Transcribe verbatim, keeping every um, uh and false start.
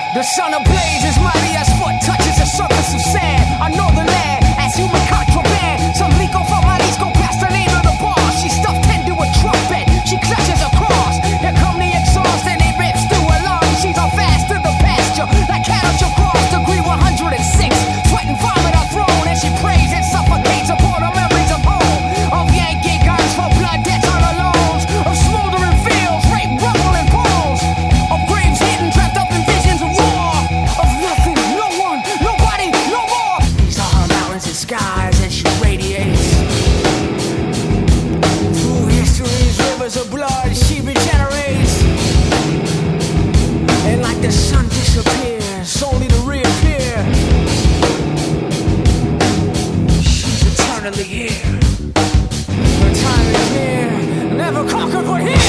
The sun ablazes, mighty as foot touches the surface of sand. I know the land as human contraband. Some leak off of my lease, go past the name of the boss. She stuffed into a trumpet, she clutches a cross. Here come the exhaust and it rips through her lungs. She's on fast to the pasture, like cattle shall cross degree one hundred six. Sweat and vomit are thrown and she prays and suffocates upon her memories of home. Of Yankee guns for blood debts on her loans. Of smoldering fields, rape, rubble and bones. Of graves hidden, trapped up in visions of war. Of nothing, no one, nobody, no more. These are her mountains and skies and she radiates. Through history's rivers of blood she regenerates. And like the sun disappears, only to reappear. She's eternally here. Her time is near, never conquered but here.